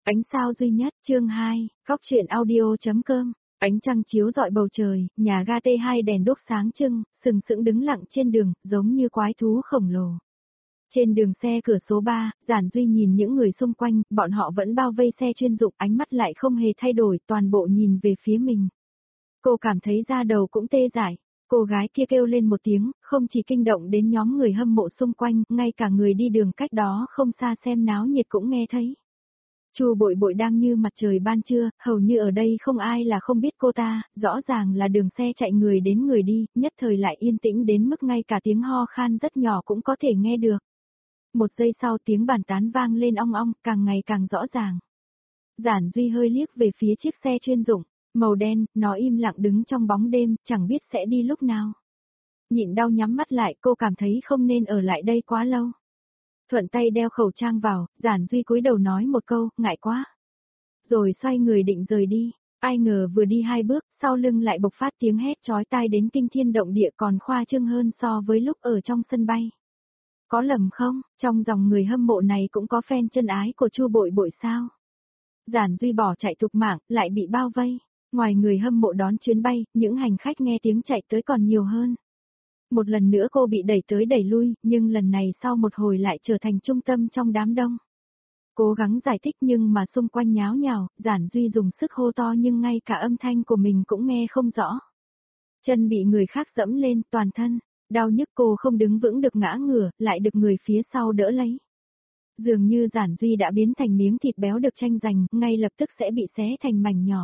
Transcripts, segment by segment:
Ánh sao duy nhất, chương 2, góc truyện audio.com. Ánh trăng chiếu rọi bầu trời, nhà ga T2 đèn đuốc sáng trưng, sừng sững đứng lặng trên đường, giống như quái thú khổng lồ. Trên đường xe cửa số 3, Giản Duy nhìn những người xung quanh, bọn họ vẫn bao vây xe chuyên dụng, ánh mắt lại không hề thay đổi, toàn bộ nhìn về phía mình. Cô cảm thấy da đầu cũng tê dại. Cô gái kia kêu lên một tiếng, không chỉ kinh động đến nhóm người hâm mộ xung quanh, ngay cả người đi đường cách đó không xa xem náo nhiệt cũng nghe thấy. Chu Bội Bội đang như mặt trời ban trưa, hầu như ở đây không ai là không biết cô ta, rõ ràng là đường xe chạy người đến người đi, nhất thời lại yên tĩnh đến mức ngay cả tiếng ho khan rất nhỏ cũng có thể nghe được. Một giây sau tiếng bàn tán vang lên ong ong, càng ngày càng rõ ràng. Giản Duy hơi liếc về phía chiếc xe chuyên dụng, màu đen, nó im lặng đứng trong bóng đêm, chẳng biết sẽ đi lúc nào. Nhịn đau nhắm mắt lại, cô cảm thấy không nên ở lại đây quá lâu. Thuận tay đeo khẩu trang vào, Giản Duy cúi đầu nói một câu, ngại quá. Rồi xoay người định rời đi, ai ngờ vừa đi 2 bước, sau lưng lại bộc phát tiếng hét chói tai đến kinh thiên động địa còn khoa trương hơn so với lúc ở trong sân bay. Có lầm không, trong dòng người hâm mộ này cũng có fan chân ái của Chu Bội Bội sao? Giản Duy bỏ chạy thục mạng, lại bị bao vây. Ngoài người hâm mộ đón chuyến bay, những hành khách nghe tiếng chạy tới còn nhiều hơn. Một lần nữa cô bị đẩy tới đẩy lui, nhưng lần này sau một hồi lại trở thành trung tâm trong đám đông. Cố gắng giải thích nhưng mà xung quanh nháo nhào, Giản Duy dùng sức hô to nhưng ngay cả âm thanh của mình cũng nghe không rõ. Chân bị người khác dẫm lên, toàn thân, đau nhức, cô không đứng vững được, ngã ngửa, lại được người phía sau đỡ lấy. Dường như Giản Duy đã biến thành miếng thịt béo được tranh giành, ngay lập tức sẽ bị xé thành mảnh nhỏ.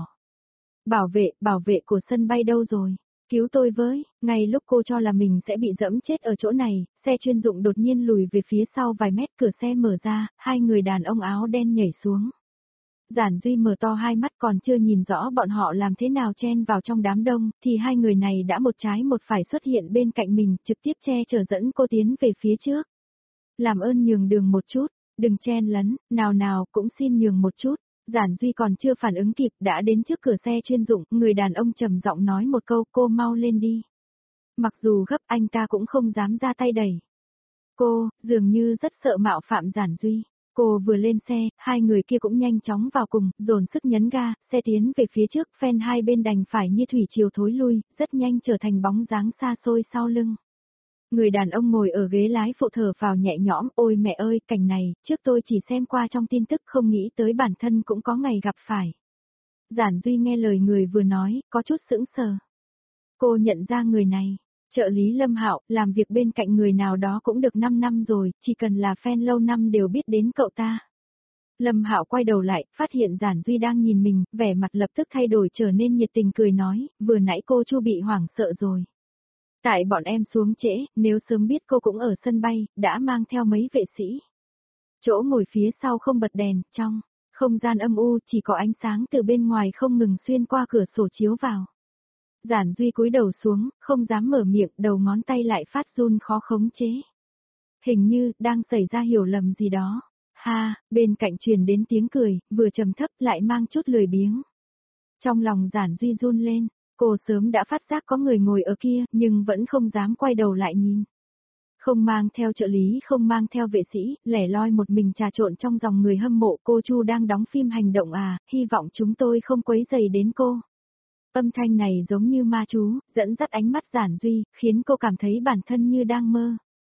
Bảo vệ của sân bay đâu rồi? Cứu tôi với, ngay lúc cô cho là mình sẽ bị dẫm chết ở chỗ này, xe chuyên dụng đột nhiên lùi về phía sau vài mét, cửa xe mở ra, 2 người đàn ông áo đen nhảy xuống. Giản Duy mở to hai mắt, còn chưa nhìn rõ bọn họ làm thế nào chen vào trong đám đông, thì 2 người này đã một trái một phải xuất hiện bên cạnh mình, trực tiếp che chở dẫn cô tiến về phía trước. Làm ơn nhường đường một chút, đừng chen lấn, nào cũng xin nhường một chút. Giản Duy còn chưa phản ứng kịp đã đến trước cửa xe chuyên dụng, người đàn ông trầm giọng nói một câu, cô mau lên đi. Mặc dù gấp anh ta cũng không dám ra tay đẩy. Cô, dường như rất sợ mạo phạm Giản Duy. Cô vừa lên xe, 2 người kia cũng nhanh chóng vào cùng, dồn sức nhấn ga, xe tiến về phía trước, phen hai bên đành phải như thủy triều thối lui, rất nhanh trở thành bóng dáng xa xôi sau lưng. Người đàn ông ngồi ở ghế lái phụ thở phào nhẹ nhõm, ôi mẹ ơi, cảnh này, trước tôi chỉ xem qua trong tin tức không nghĩ tới bản thân cũng có ngày gặp phải. Giản Duy nghe lời người vừa nói, có chút sững sờ. Cô nhận ra người này, trợ lý Lâm Hạo, làm việc bên cạnh người nào đó cũng được 5 năm rồi, chỉ cần là fan lâu năm đều biết đến cậu ta. Lâm Hạo quay đầu lại, phát hiện Giản Duy đang nhìn mình, vẻ mặt lập tức thay đổi trở nên nhiệt tình cười nói, vừa nãy cô Chu bị hoảng sợ rồi. Tại bọn em xuống trễ, nếu sớm biết cô cũng ở sân bay, đã mang theo mấy vệ sĩ. Chỗ ngồi phía sau không bật đèn, trong không gian âm u chỉ có ánh sáng từ bên ngoài không ngừng xuyên qua cửa sổ chiếu vào. Giản Duy cúi đầu xuống, không dám mở miệng, đầu ngón tay lại phát run khó khống chế. Hình như, đang xảy ra hiểu lầm gì đó. Ha, bên cạnh truyền đến tiếng cười, vừa trầm thấp lại mang chút lười biếng. Trong lòng Giản Duy run lên. Cô sớm đã phát giác có người ngồi ở kia, nhưng vẫn không dám quay đầu lại nhìn. Không mang theo trợ lý, không mang theo vệ sĩ, lẻ loi một mình trà trộn trong dòng người hâm mộ. Cô Chu đang đóng phim hành động à, hy vọng chúng tôi không quấy rầy đến cô. Âm thanh này giống như ma chú, dẫn dắt ánh mắt Giản Duy, khiến cô cảm thấy bản thân như đang mơ.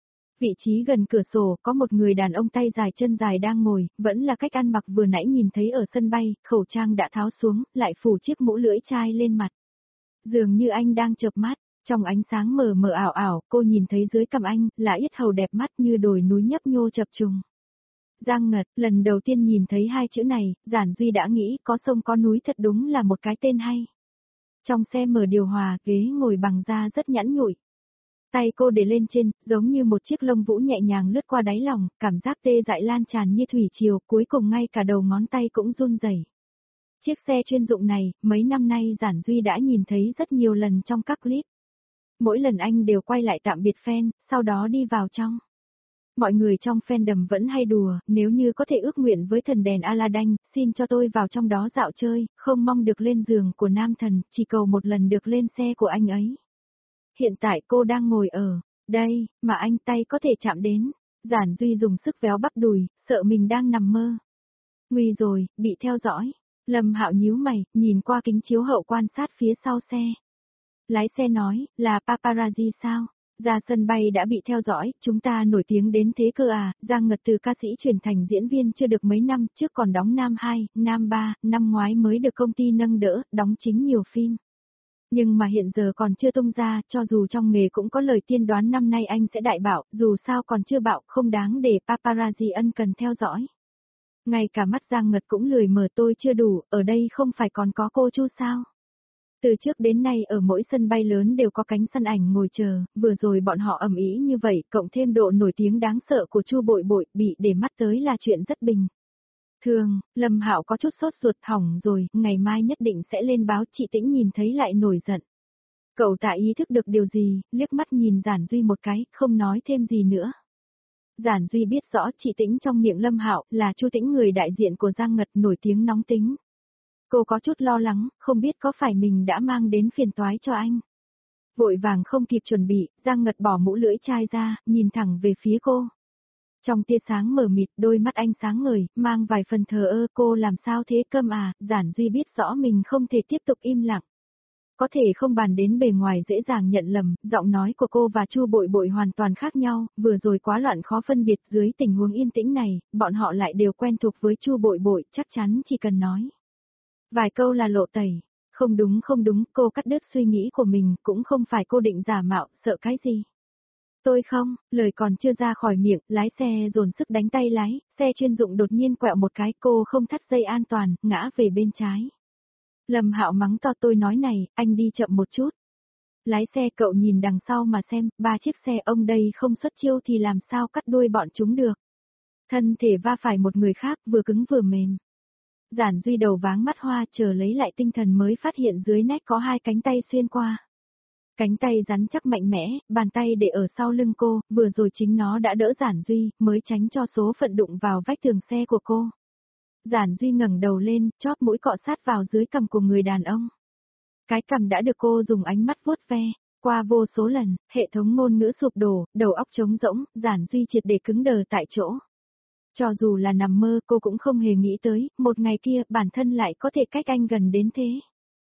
Vị trí gần cửa sổ, có một người đàn ông tay dài chân dài đang ngồi, vẫn là cách ăn mặc vừa nãy nhìn thấy ở sân bay, khẩu trang đã tháo xuống, lại phủ chiếc mũ lưỡi chai lên mặt. Dường như anh đang chợp mắt, trong ánh sáng mờ mờ ảo ảo, cô nhìn thấy dưới cằm anh, là yết hầu đẹp mắt như đồi núi nhấp nhô chập trùng. Giang Ngật, lần đầu tiên nhìn thấy 2 chữ này, Giản Duy đã nghĩ có sông có núi thật đúng là một cái tên hay. Trong xe mở điều hòa, ghế ngồi bằng da rất nhẵn nhụi. Tay cô để lên trên, giống như một chiếc lông vũ nhẹ nhàng lướt qua đáy lòng, cảm giác tê dại lan tràn như thủy triều, cuối cùng ngay cả đầu ngón tay cũng run rẩy. Chiếc xe chuyên dụng này, mấy năm nay Giản Duy đã nhìn thấy rất nhiều lần trong các clip. Mỗi lần anh đều quay lại tạm biệt fan, sau đó đi vào trong. Mọi người trong fandom vẫn hay đùa, nếu như có thể ước nguyện với thần đèn Aladdin, xin cho tôi vào trong đó dạo chơi, không mong được lên giường của nam thần, chỉ cầu một lần được lên xe của anh ấy. Hiện tại cô đang ngồi ở đây, mà anh tay có thể chạm đến. Giản Duy dùng sức véo bắp đùi, sợ mình đang nằm mơ. Nguy rồi, bị theo dõi. Lâm Hạo nhíu mày, nhìn qua kính chiếu hậu quan sát phía sau xe. Lái xe nói, là paparazzi sao? Ra sân bay đã bị theo dõi, chúng ta nổi tiếng đến thế cơ à? Giang Ngật từ ca sĩ chuyển thành diễn viên chưa được mấy năm, trước còn đóng nam 2, nam 3, năm ngoái mới được công ty nâng đỡ, đóng chính nhiều phim. Nhưng mà hiện giờ còn chưa tung ra, cho dù trong nghề cũng có lời tiên đoán năm nay anh sẽ đại bạo, dù sao còn chưa bạo, không đáng để paparazzi ân cần theo dõi. Ngay cả mắt Giang Ngật cũng lười mở, tôi chưa đủ, ở đây không phải còn có cô Chu sao? Từ trước đến nay ở mỗi sân bay lớn đều có cánh săn ảnh ngồi chờ, vừa rồi bọn họ ầm ĩ như vậy, cộng thêm độ nổi tiếng đáng sợ của Chu Bội Bội, bị để mắt tới là chuyện rất bình thường. Lâm Hạo có chút sốt ruột, hỏng rồi, ngày mai nhất định sẽ lên báo. Chị Tĩnh nhìn thấy lại nổi giận. Cậu ta ý thức được điều gì, liếc mắt nhìn Giản Duy một cái, không nói thêm gì nữa. Giản Duy biết rõ chị Tĩnh trong miệng Lâm Hạo là Chu Tĩnh, người đại diện của Giang Ngật nổi tiếng nóng tính. Cô có chút lo lắng, không biết có phải mình đã mang đến phiền toái cho anh. Vội vàng không kịp chuẩn bị, Giang Ngật bỏ mũ lưỡi chai ra, nhìn thẳng về phía cô. Trong tia sáng mờ mịt, đôi mắt anh sáng ngời, mang vài phần thờ ơ. Cô làm sao thế cơm à? Giản Duy biết rõ mình không thể tiếp tục im lặng. Có thể không bàn đến bề ngoài dễ dàng nhận lầm, giọng nói của cô và Chu Bội Bội hoàn toàn khác nhau, vừa rồi quá loạn khó phân biệt. Dưới tình huống yên tĩnh này, bọn họ lại đều quen thuộc với Chu Bội Bội, chắc chắn chỉ cần nói vài câu là lộ tẩy. Không đúng, cô cắt đứt suy nghĩ của mình, cũng không phải cô định giả mạo, sợ cái gì. Tôi không, lời còn chưa ra khỏi miệng, lái xe dồn sức đánh tay lái, xe chuyên dụng đột nhiên quẹo một cái, cô không thắt dây an toàn, ngã về bên trái. Lâm Hạo mắng to, tôi nói này, anh đi chậm một chút. Lái xe, cậu nhìn đằng sau mà xem, 3 chiếc xe ông đây không xuất chiêu thì làm sao cắt đuôi bọn chúng được. Thân thể va phải một người khác, vừa cứng vừa mềm. Giản Duy đầu váng mắt hoa, chờ lấy lại tinh thần mới phát hiện dưới nách có 2 cánh tay xuyên qua. Cánh tay rắn chắc mạnh mẽ, bàn tay để ở sau lưng cô, vừa rồi chính nó đã đỡ Giản Duy, mới tránh cho số phận đụng vào vách tường xe của cô. Giản Duy ngẩng đầu lên, chóp mũi cọ sát vào dưới cằm của người đàn ông. Cái cằm đã được cô dùng ánh mắt vuốt ve, qua vô số lần, hệ thống ngôn ngữ sụp đổ, đầu óc trống rỗng, Giản Duy triệt để cứng đờ tại chỗ. Cho dù là nằm mơ, cô cũng không hề nghĩ tới, một ngày kia bản thân lại có thể cách anh gần đến thế.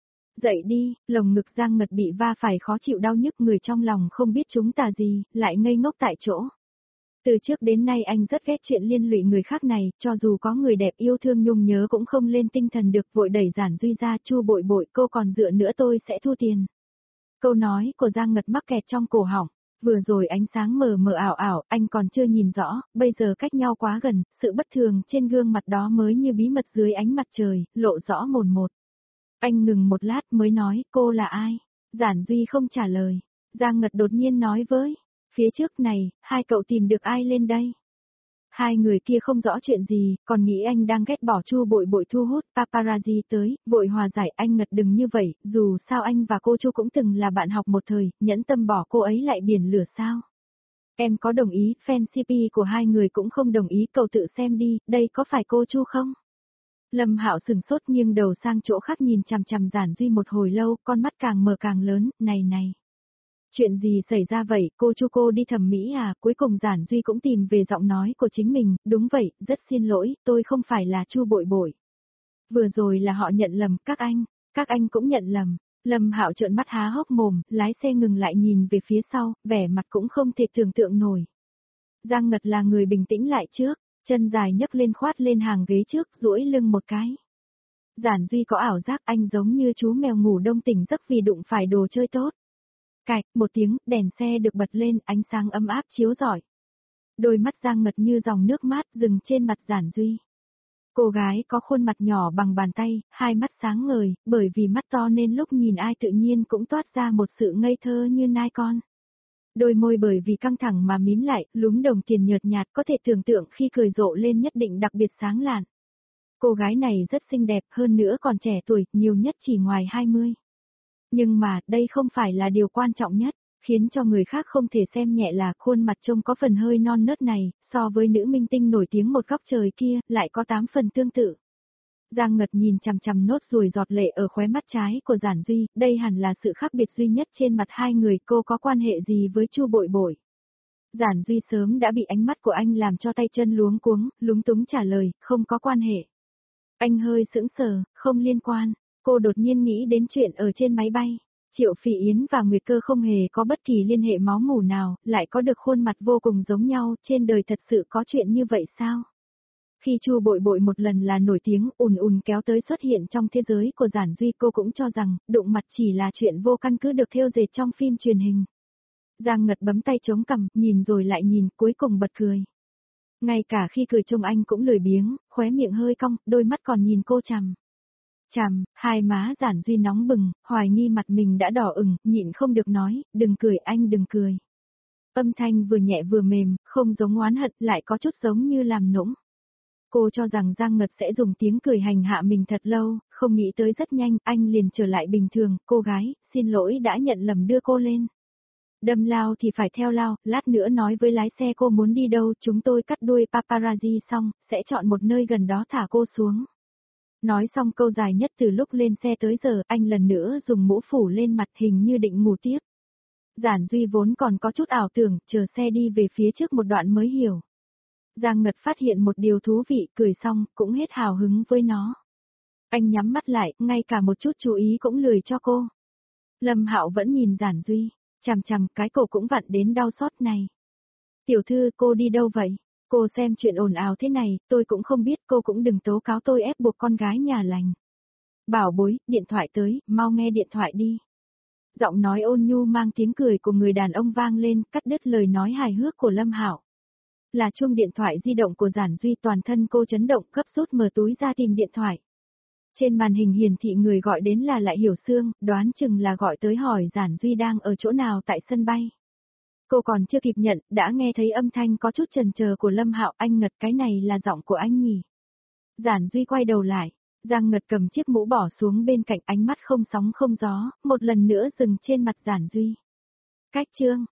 Dậy đi, lồng ngực Giang Ngật bị va phải khó chịu đau nhức, người trong lòng không biết chúng tà gì, lại ngây ngốc tại chỗ. Từ trước đến nay anh rất ghét chuyện liên lụy người khác này, cho dù có người đẹp yêu thương nhung nhớ cũng không lên tinh thần được, vội đẩy Giản Duy ra. Chu Bội Bội, cô còn dựa nữa tôi sẽ thu tiền. Câu nói của Giang Ngật mắc kẹt trong cổ họng. Vừa rồi ánh sáng mờ mờ ảo ảo, anh còn chưa nhìn rõ, bây giờ cách nhau quá gần, sự bất thường trên gương mặt đó mới như bí mật dưới ánh mặt trời, lộ rõ mồn một. Anh ngừng một lát mới nói, cô là ai? Giản Duy không trả lời. Giang Ngật đột nhiên nói với, phía trước này, hai cậu tìm được ai lên đây? Hai người kia không rõ chuyện gì, còn nghĩ anh đang ghét bỏ Chu Bội Bội thu hút paparazzi tới, vội hòa giải. Anh Ngật đừng như vậy, dù sao anh và cô Chu cũng từng là bạn học một thời, nhẫn tâm bỏ cô ấy lại biển lửa sao? Em có đồng ý, fan CP của hai người cũng không đồng ý, cậu tự xem đi, đây có phải cô Chu không? Lâm Hạo sừng sốt nghiêng đầu sang chỗ khác nhìn chằm chằm Giản Duy một hồi lâu, con mắt càng mở càng lớn, này. Chuyện gì xảy ra vậy, cô Chu cô đi thẩm mỹ à? Cuối cùng Giản Duy cũng tìm về giọng nói của chính mình, đúng vậy, rất xin lỗi, tôi không phải là Chu Bội Bội. Vừa rồi là họ nhận lầm, các anh cũng nhận lầm. Lâm Hạo trợn mắt há hốc mồm, lái xe ngừng lại nhìn về phía sau, vẻ mặt cũng không thể tưởng tượng nổi. Giang Ngật là người bình tĩnh lại trước, chân dài nhấc lên khoát lên hàng ghế trước, duỗi lưng một cái. Giản Duy có ảo giác anh giống như chú mèo ngủ đông tỉnh giấc vì đụng phải đồ chơi tốt. Cạch, một tiếng, đèn xe được bật lên, ánh sáng ấm áp chiếu rọi. Đôi mắt Giang Ngật như dòng nước mát dừng trên mặt Giản Duy. Cô gái có khuôn mặt nhỏ bằng bàn tay, hai mắt sáng ngời, bởi vì mắt to nên lúc nhìn ai tự nhiên cũng toát ra một sự ngây thơ như nai con. Đôi môi bởi vì căng thẳng mà mím lại, lúm đồng tiền nhợt nhạt, có thể tưởng tượng khi cười rộ lên nhất định đặc biệt sáng lạn. Cô gái này rất xinh đẹp, hơn nữa còn trẻ tuổi, nhiều nhất chỉ ngoài 20. Nhưng mà, đây không phải là điều quan trọng nhất, khiến cho người khác không thể xem nhẹ là khuôn mặt trông có phần hơi non nớt này, so với nữ minh tinh nổi tiếng một góc trời kia, lại có 8 phần tương tự. Giang Ngật nhìn chằm chằm nốt ruồi giọt lệ ở khóe mắt trái của Giản Duy, đây hẳn là sự khác biệt duy nhất trên mặt hai người, cô có quan hệ gì với Chu Bội Bội? Giản Duy sớm đã bị ánh mắt của anh làm cho tay chân luống cuống, lúng túng trả lời, không có quan hệ. Anh hơi sững sờ, không liên quan. Cô đột nhiên nghĩ đến chuyện ở trên máy bay. Triệu Phỉ Yến và Nguyệt Cơ không hề có bất kỳ liên hệ máu mủ nào, lại có được khuôn mặt vô cùng giống nhau, trên đời thật sự có chuyện như vậy sao? Khi Chu Bội Bội một lần là nổi tiếng ùn ùn kéo tới xuất hiện trong thế giới của Giản Duy, cô cũng cho rằng, đụng mặt chỉ là chuyện vô căn cứ được thêu dệt trong phim truyền hình. Giang Ngật bấm tay chống cằm, nhìn rồi lại nhìn, cuối cùng bật cười. Ngay cả khi cười trông anh cũng lười biếng, khóe miệng hơi cong, đôi mắt còn nhìn cô chằm. Chằm, hai má Giản Duy nóng bừng, hoài nghi mặt mình đã đỏ ửng, nhịn không được nói, đừng cười anh đừng cười. Âm thanh vừa nhẹ vừa mềm, không giống oán hận, lại có chút giống như làm nũng. Cô cho rằng Giang Ngật sẽ dùng tiếng cười hành hạ mình thật lâu, không nghĩ tới rất nhanh, anh liền trở lại bình thường, cô gái, xin lỗi đã nhận lầm đưa cô lên. Đâm lao thì phải theo lao, lát nữa nói với lái xe cô muốn đi đâu, chúng tôi cắt đuôi paparazzi xong, sẽ chọn một nơi gần đó thả cô xuống. Nói xong câu dài nhất từ lúc lên xe tới giờ, anh lần nữa dùng mũ phủ lên mặt hình như định ngủ tiếp. Giản Duy vốn còn có chút ảo tưởng, chờ xe đi về phía trước một đoạn mới hiểu. Giang Ngật phát hiện một điều thú vị, cười xong, cũng hết hào hứng với nó. Anh nhắm mắt lại, ngay cả một chút chú ý cũng lười cho cô. Lâm Hạo vẫn nhìn Giản Duy, chằm chằm cái cổ cũng vặn đến đau xót này. Tiểu thư, cô đi đâu vậy? Cô xem chuyện ồn ào thế này, tôi cũng không biết, cô cũng đừng tố cáo tôi ép buộc con gái nhà lành. Bảo bối, điện thoại tới, mau nghe điện thoại đi. Giọng nói ôn nhu mang tiếng cười của người đàn ông vang lên, cắt đứt lời nói hài hước của Lâm Hạo. Là chuông điện thoại di động của Giản Duy, toàn thân cô chấn động, gấp rút mở túi ra tìm điện thoại. Trên màn hình hiển thị người gọi đến là Lại Hiểu Sương, đoán chừng là gọi tới hỏi Giản Duy đang ở chỗ nào tại sân bay. Cô còn chưa kịp nhận, đã nghe thấy âm thanh có chút chần chờ của Lâm Hạo, anh Ngật, cái này là giọng của anh nhỉ? Giản Duy quay đầu lại, Giang Ngật cầm chiếc mũ bỏ xuống bên cạnh, ánh mắt không sóng không gió, một lần nữa dừng trên mặt Giản Duy. Cách chương